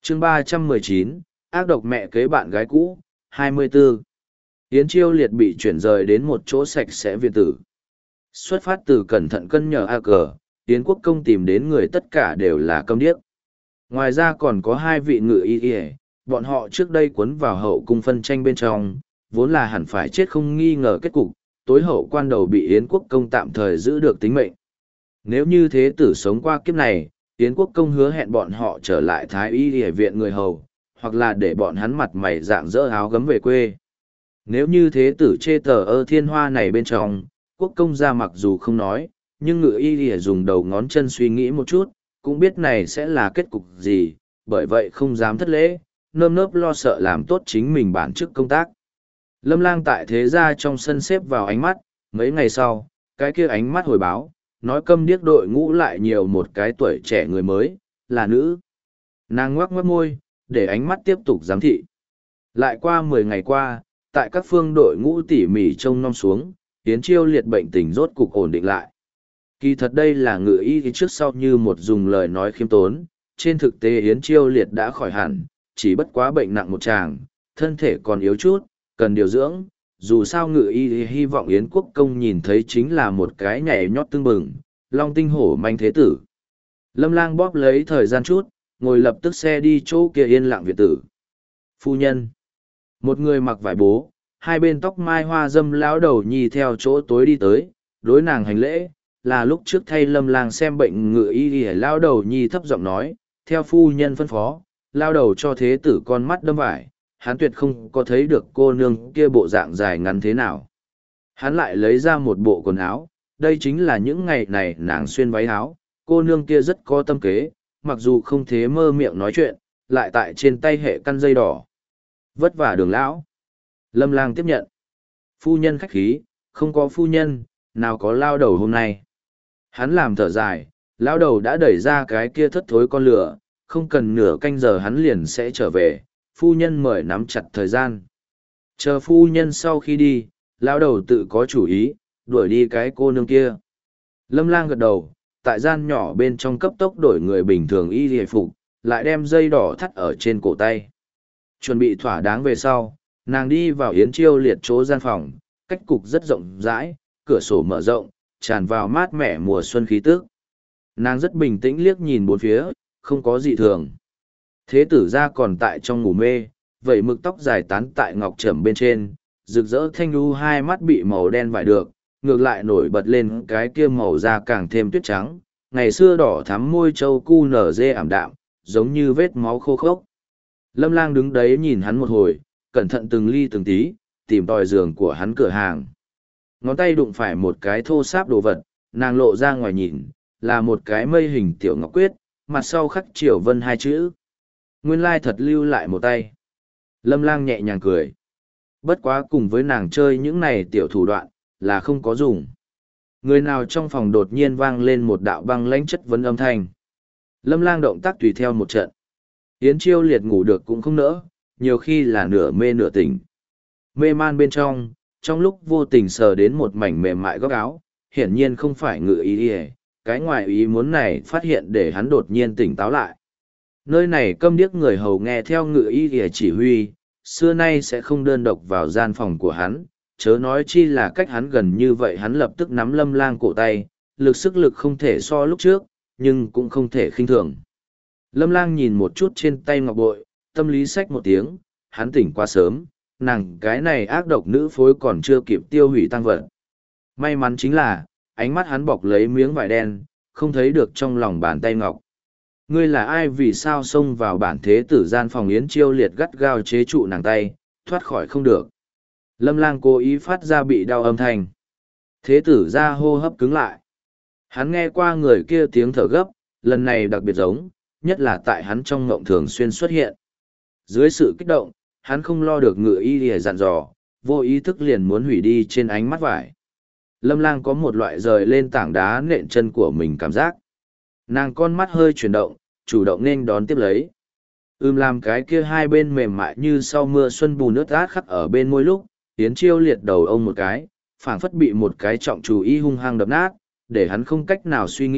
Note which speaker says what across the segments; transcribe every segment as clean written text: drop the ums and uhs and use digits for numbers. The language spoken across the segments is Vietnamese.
Speaker 1: chương 319, ác độc mẹ kế bạn gái cũ, 24. Yến Chiêu Liệt bị chuyển rời đến một chỗ sạch sẽ viện tử. Xuất phát từ cẩn thận cân nhờ A cờ, Yến Quốc Công tìm đến người tất cả đều là câm điếc. Ngoài ra còn có hai vị ngự y, bọn họ trước đây cuốn vào hậu cung phân tranh bên trong, vốn là hẳn phải chết không nghi ngờ kết cục, tối hậu quan đầu bị Yến Quốc Công tạm thời giữ được tính mệnh. Nếu như thế tử sống qua kiếp này, Yến Quốc Công hứa hẹn bọn họ trở lại Thái Y viện người hầu, hoặc là để bọn hắn mặt mày dạng dỡ áo gấm về quê. Nếu như thế tử chê tờ ơ thiên hoa này bên trong, Quốc Công ra mặc dù không nói, nhưng ngự y dùng đầu ngón chân suy nghĩ một chút, cũng biết này sẽ là kết cục gì, bởi vậy không dám thất lễ, nơm nớp lo sợ làm tốt chính mình bản chức công tác. Lâm Lang tại thế gia trong sân xếp vào ánh mắt, mấy ngày sau, cái kia ánh mắt hồi báo, nói câm điếc đội ngũ lại nhiều một cái tuổi trẻ người mới, là nữ. Nàng ngoắc ngoắc môi, để ánh mắt tiếp tục giám thị. Lại qua 10 ngày qua, tại các phương đội ngũ tỉ mỉ trông nom xuống, Yến Chiêu Liệt bệnh tình rốt cục ổn định lại. Kỳ thật đây là ngự y trước sau như một dùng lời nói khiêm tốn, trên thực tế Yến Chiêu Liệt đã khỏi hẳn, chỉ bất quá bệnh nặng một tràng, thân thể còn yếu chút, cần điều dưỡng. Dù sao ngự y hy vọng Yến Quốc Công nhìn thấy chính là một cái nhảy nhót tưng bừng, long tinh hổ manh thế tử. Lâm Lang bóp lấy thời gian chút, ngồi lập tức xe đi chỗ kia yên lặng viện tử. Phu nhân. Một người mặc vải bố, hai bên tóc mai hoa dâm lão đầu nhi theo chỗ tối đi tới, đối nàng hành lễ, là lúc trước thay Lâm Lang xem bệnh ngự y lão đầu nhi thấp giọng nói, theo phu nhân phân phó, lão đầu cho thế tử con mắt đâm vải, hắn tuyệt không có thấy được cô nương kia bộ dạng dài ngắn thế nào. Hắn lại lấy ra một bộ quần áo, đây chính là những ngày này nàng xuyên váy áo, cô nương kia rất có tâm kế, mặc dù không thế mơ miệng nói chuyện, lại tại trên tay hệ căn dây đỏ. Vất vả Đường lão. Lâm Lang tiếp nhận. Phu nhân khách khí, không có phu nhân, nào có lao đầu hôm nay. Hắn làm thở dài, lao đầu đã đẩy ra cái kia thất thối con lửa, không cần nửa canh giờ hắn liền sẽ trở về, phu nhân mời nắm chặt thời gian. Chờ phu nhân sau khi đi, lao đầu tự có chủ ý, đuổi đi cái cô nương kia. Lâm Lang gật đầu, tại gian nhỏ bên trong cấp tốc đổi người bình thường y hề phục, lại đem dây đỏ thắt ở trên cổ tay. Chuẩn bị thỏa đáng về sau, nàng đi vào Yến Chiêu Liệt chỗ gian phòng, cách cục rất rộng rãi, cửa sổ mở rộng, tràn vào mát mẻ mùa xuân khí tức. Nàng rất bình tĩnh liếc nhìn bốn phía, không có gì thường. Thế tử gia còn tại trong ngủ mê, vẩy mực tóc dài tán tại ngọc trầm bên trên, rực rỡ thanh lưu hai mắt bị màu đen vải được, ngược lại nổi bật lên cái kia màu da càng thêm tuyết trắng, ngày xưa đỏ thắm môi trâu cu nở dê ảm đạm, giống như vết máu khô khốc. Lâm Lang đứng đấy nhìn hắn một hồi, cẩn thận từng ly từng tí, tìm tòi giường của hắn cửa hàng. Ngón tay đụng phải một cái thô sáp đồ vật, nàng lộ ra ngoài nhìn, là một cái mây hình tiểu ngọc quyết, mặt sau khắc triều vân hai chữ. Nguyên lai thật lưu lại một tay. Lâm Lang nhẹ nhàng cười. Bất quá cùng với nàng chơi những này tiểu thủ đoạn, là không có dùng. Người nào trong phòng đột nhiên vang lên một đạo băng lãnh chất vấn âm thanh. Lâm Lang động tác tùy theo một trận. Yến Chiêu Liệt ngủ được cũng không nỡ, nhiều khi là nửa mê nửa tỉnh. Mê man bên trong lúc vô tình sờ đến một mảnh mềm mại góc áo, hiển nhiên không phải ngự ý ý, cái ngoài ý muốn này phát hiện để hắn đột nhiên tỉnh táo lại. Nơi này câm điếc người hầu nghe theo ngự ý ý chỉ huy, xưa nay sẽ không đơn độc vào gian phòng của hắn, chớ nói chi là cách hắn gần như vậy hắn lập tức nắm Lâm Lang cổ tay, lực sức lực không thể so lúc trước, nhưng cũng không thể khinh thường. Lâm Lang nhìn một chút trên tay ngọc bội, tâm lý xách một tiếng, hắn tỉnh quá sớm, nàng cái này ác độc nữ phối còn chưa kịp tiêu hủy tăng vật. May mắn chính là, ánh mắt hắn bọc lấy miếng vải đen, không thấy được trong lòng bàn tay ngọc. Ngươi là ai vì sao xông vào bản thế tử gian phòng Yến Chiêu Liệt gắt gao chế trụ nàng tay, thoát khỏi không được. Lâm Lang cố ý phát ra bị đau âm thanh. Thế tử ra hô hấp cứng lại. Hắn nghe qua người kia tiếng thở gấp, lần này đặc biệt giống, nhất là tại hắn trong ngộng thường xuyên xuất hiện. Dưới sự kích động, hắn không lo được ngự y để dặn dò, vô ý thức liền muốn hủy đi trên ánh mắt vải. Lâm Lang có một loại rời lên tảng đá nện chân của mình cảm giác. Nàng con mắt hơi chuyển động, chủ động nên đón tiếp lấy. Làm cái kia hai bên mềm mại như sau mưa xuân bùn nước át khắc ở bên môi lúc, Yến Chiêu Liệt đầu ông một cái, phảng phất bị một cái trọng chú y hung hăng đập nát, để hắn không cách nào suy nghĩ,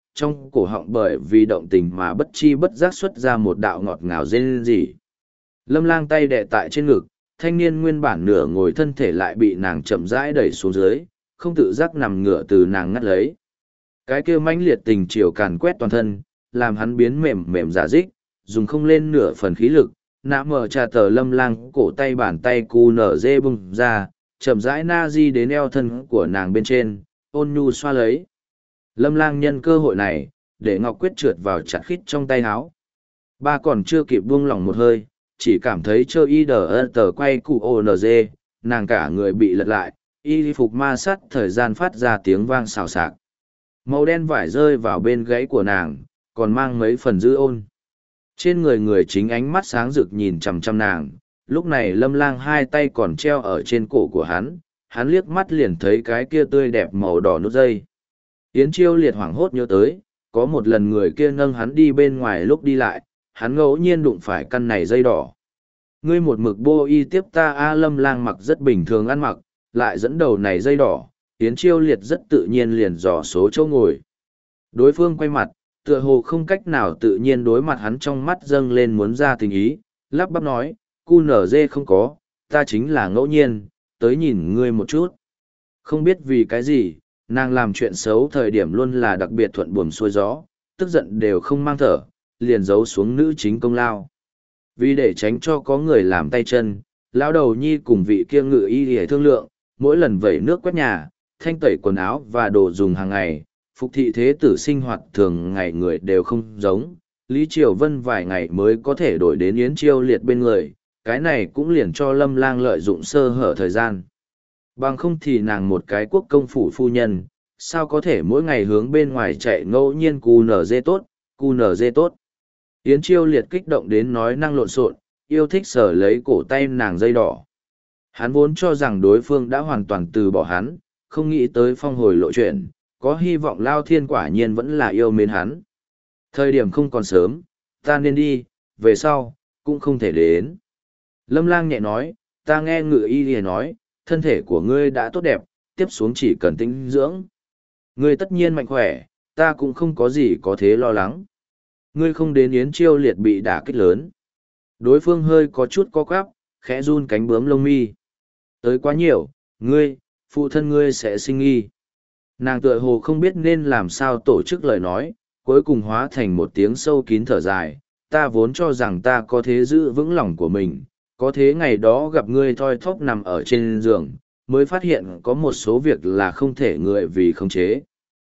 Speaker 1: trong cổ họng bởi vì động tình mà bất chi bất giác xuất ra một đạo ngọt ngào rên rỉ. Lâm Lang tay đè tại trên ngực, thanh niên nguyên bản nửa ngồi thân thể lại bị nàng chậm rãi đẩy xuống dưới, không tự giác nằm ngửa từ nàng ngắt lấy. Cái kia mãnh liệt tình chiều càn quét toàn thân, làm hắn biến mềm mềm giả dích, dùng không lên nửa phần khí lực, nã mở trà tờ Lâm Lang cổ tay bàn tay cu nở dê bung ra, chậm rãi na di đến eo thân của nàng bên trên, ôn nhu xoa lấy. Lâm Lang nhân cơ hội này, để Ngọc Quyết trượt vào chặt khít trong tay háo. Ba còn chưa kịp buông lỏng một hơi, chỉ cảm thấy chơ y đờ tờ quay cụ ONG, nàng cả người bị lật lại, y phục ma sát thời gian phát ra tiếng vang xào xạc. Màu đen vải rơi vào bên gáy của nàng, còn mang mấy phần dư ôn. Trên người người chính ánh mắt sáng rực nhìn chằm chằm nàng, lúc này Lâm Lang hai tay còn treo ở trên cổ của hắn liếc mắt liền thấy cái kia tươi đẹp màu đỏ nút dây. Yến Chiêu liệt hoảng hốt nhớ tới, có một lần người kia nâng hắn đi bên ngoài lúc đi lại, hắn ngẫu nhiên đụng phải căn này dây đỏ. Ngươi một mực bô y tiếp ta a Lâm Lang mặc rất bình thường ăn mặc, lại dẫn đầu này dây đỏ, Yến Chiêu liệt rất tự nhiên liền dò số chỗ ngồi. Đối phương quay mặt, tựa hồ không cách nào tự nhiên đối mặt hắn trong mắt dâng lên muốn ra tình ý, lắp bắp nói, cu nở dê không có, ta chính là ngẫu nhiên, tới nhìn ngươi một chút. Không biết vì cái gì, nàng làm chuyện xấu thời điểm luôn là đặc biệt thuận buồm xuôi gió, tức giận đều không mang thở, liền giấu xuống nữ chính công lao. Vì để tránh cho có người làm tay chân, lão đầu nhi cùng vị kia ngự y để thương lượng, mỗi lần vẩy nước quét nhà, thanh tẩy quần áo và đồ dùng hàng ngày, phục thị thế tử sinh hoạt thường ngày người đều không giống. Lý Triều Vân vài ngày mới có thể đổi đến Yến Chiêu liệt bên người, cái này cũng liền cho Lâm Lang lợi dụng sơ hở thời gian. Bằng không thì nàng một cái quốc công phủ phu nhân, sao có thể mỗi ngày hướng bên ngoài chạy ngẫu nhiên cu nở dê tốt, cu nở dê tốt. Yến Chiêu liệt kích động đến nói năng lộn xộn, yêu thích sờ lấy cổ tay nàng dây đỏ. Hắn vốn cho rằng đối phương đã hoàn toàn từ bỏ hắn, không nghĩ tới phong hồi lộ chuyện, có hy vọng Lao Thiên quả nhiên vẫn là yêu mến hắn. Thời điểm không còn sớm, ta nên đi, về sau, cũng không thể đến. Lâm Lang nhẹ nói, ta nghe ngự y lìa nói, thân thể của ngươi đã tốt đẹp, tiếp xuống chỉ cần tĩnh dưỡng. Ngươi tất nhiên mạnh khỏe, ta cũng không có gì có thế lo lắng. Ngươi không đến Yến Chiêu liệt bị đả kích lớn. Đối phương hơi có chút co quắp, khẽ run cánh bướm lông mi. Tới quá nhiều, ngươi, phụ thân ngươi sẽ sinh nghi. Nàng tựa hồ không biết nên làm sao tổ chức lời nói, cuối cùng hóa thành một tiếng sâu kín thở dài. Ta vốn cho rằng ta có thế giữ vững lòng của mình, có thế ngày đó gặp ngươi thoi thóp nằm ở trên giường, mới phát hiện có một số việc là không thể người vì khống chế.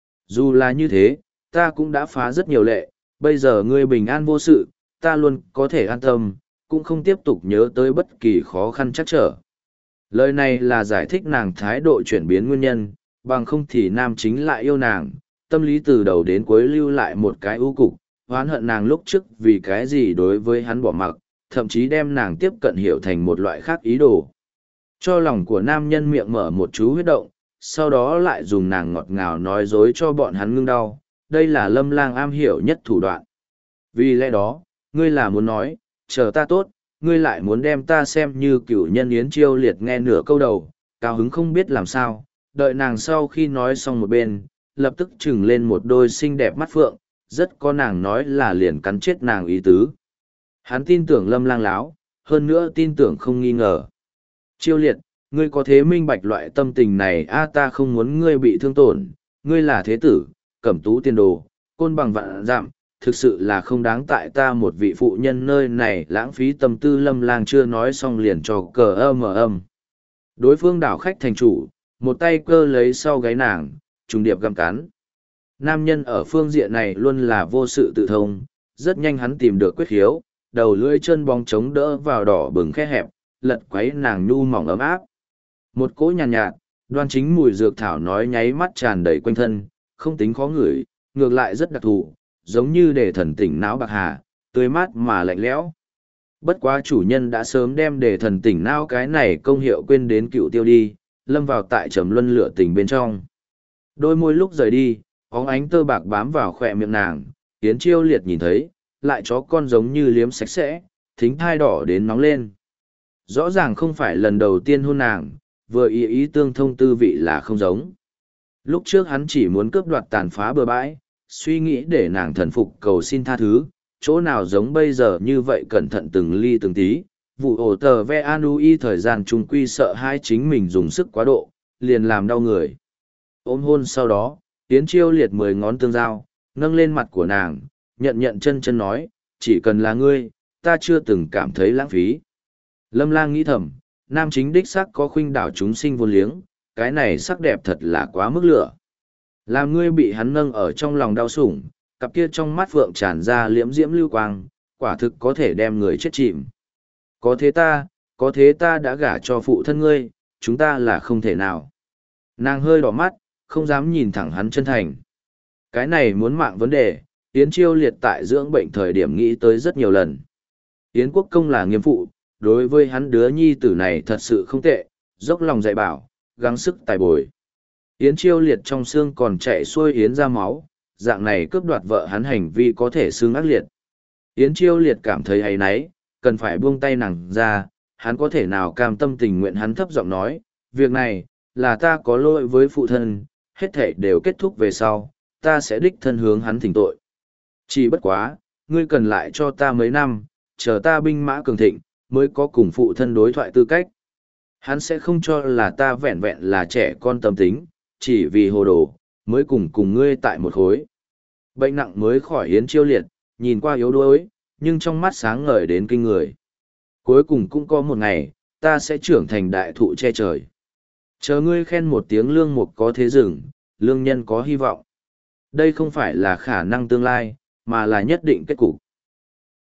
Speaker 1: Dù là như thế, ta cũng đã phá rất nhiều lệ, bây giờ ngươi bình an vô sự, ta luôn có thể an tâm, cũng không tiếp tục nhớ tới bất kỳ khó khăn chắc trở. Lời này là giải thích nàng thái độ chuyển biến nguyên nhân, bằng không thì nam chính lại yêu nàng, tâm lý từ đầu đến cuối lưu lại một cái ưu cục, oán hận nàng lúc trước vì cái gì đối với hắn bỏ mặc, thậm chí đem nàng tiếp cận hiểu thành một loại khác ý đồ. Cho lòng của nam nhân miệng mở một chú huyết động, sau đó lại dùng nàng ngọt ngào nói dối cho bọn hắn ngưng đau, đây là Lâm Lang am hiểu nhất thủ đoạn. Vì lẽ đó, ngươi là muốn nói, chờ ta tốt, ngươi lại muốn đem ta xem như cựu nhân Yến Chiêu liệt nghe nửa câu đầu, cao hứng không biết làm sao, đợi nàng sau khi nói xong một bên, lập tức trừng lên một đôi xinh đẹp mắt phượng, rất có nàng nói là liền cắn chết nàng ý tứ. Hắn tin tưởng Lâm Lang láo, hơn nữa tin tưởng không nghi ngờ. Chiêu liệt, ngươi có thế minh bạch loại tâm tình này ta không muốn ngươi bị thương tổn, ngươi là thế tử, cẩm tú tiền đồ, côn bằng vạn dặm, thực sự là không đáng tại ta một vị phụ nhân nơi này lãng phí tâm tư. Lâm Lang chưa nói xong liền cho cờ âm. Đối phương đảo khách thành chủ, một tay cơ lấy sau gáy nàng, trùng điệp gặm cắn. Nam nhân ở phương diện này luôn là vô sự tự thông, rất nhanh hắn tìm được quyết khiếu, đầu lưỡi chân bóng chống đỡ vào đỏ bừng khe hẹp, lật quấy nàng nhu mỏng ấm áp. Một cỗ nhàn nhạt, đoan chính mùi dược thảo nói nháy mắt tràn đầy quanh thân, không tính khó ngửi, ngược lại rất đặc thù, giống như để thần tỉnh não bạc hà, tươi mát mà lạnh lẽo. Bất quá chủ nhân đã sớm đem để thần tỉnh não cái này công hiệu quên đến cựu tiêu đi, lâm vào tại trầm luân lửa tình bên trong. Đôi môi lúc rời đi, óng ánh tơ bạc bám vào khỏe miệng nàng, Yến Chiêu liệt nhìn thấy, lại chó con giống như liếm sạch sẽ, thính thai đỏ đến nóng lên. Rõ ràng không phải lần đầu tiên hôn nàng, vừa ý tương thông tư vị là không giống. Lúc trước hắn chỉ muốn cướp đoạt tàn phá bừa bãi, suy nghĩ để nàng thần phục cầu xin tha thứ, chỗ nào giống bây giờ như vậy cẩn thận từng ly từng tí, vụ ổ tờ ve anui thời gian trung quy sợ hai chính mình dùng sức quá độ, liền làm đau người. Ôm hôn sau đó, Yến Chiêu liệt 10 ngón tương giao, nâng lên mặt của nàng, nhận chân chân nói, chỉ cần là ngươi, ta chưa từng cảm thấy lãng phí. Lâm Lang nghĩ thầm, nam chính đích sắc có khuynh đảo chúng sinh vô liếng, cái này sắc đẹp thật là quá mức lửa. Làm ngươi bị hắn nâng ở trong lòng đau sủng, cặp kia trong mắt phượng tràn ra liễm diễm lưu quang, quả thực có thể đem người chết chìm. Có thế ta đã gả cho phụ thân ngươi, chúng ta là không thể nào. Nàng hơi đỏ mắt, không dám nhìn thẳng hắn chân thành. Cái này muốn mạng vấn đề, Yến Chiêu liệt tại dưỡng bệnh thời điểm nghĩ tới rất nhiều lần. Yến Quốc Công là nghiêm phụ, đối với hắn đứa nhi tử này thật sự không tệ, dốc lòng dạy bảo, gắng sức tài bồi. Yến Chiêu liệt trong xương còn chạy xuôi Yến ra máu, dạng này cướp đoạt vợ hắn hành vi có thể xương ác liệt. Yến Chiêu liệt cảm thấy áy náy, cần phải buông tay nàng ra, hắn có thể nào cam tâm tình nguyện, hắn thấp giọng nói, việc này, là ta có lỗi với phụ thân, hết thảy đều kết thúc về sau, ta sẽ đích thân hướng hắn thỉnh tội. Chỉ bất quá, ngươi cần lại cho ta mấy năm, chờ ta binh mã cường thịnh, mới có cùng phụ thân đối thoại tư cách. Hắn sẽ không cho là ta vẹn vẹn là trẻ con tâm tính, chỉ vì hồ đồ, mới cùng ngươi tại một khối. Bệnh nặng mới khỏi Yến Chiêu liệt, nhìn qua yếu đuối, nhưng trong mắt sáng ngời đến kinh người. Cuối cùng cũng có một ngày, ta sẽ trưởng thành đại thụ che trời. Chờ ngươi khen một tiếng lương mục có thế rừng, lương nhân có hy vọng. Đây không phải là khả năng tương lai, mà là nhất định kết cục.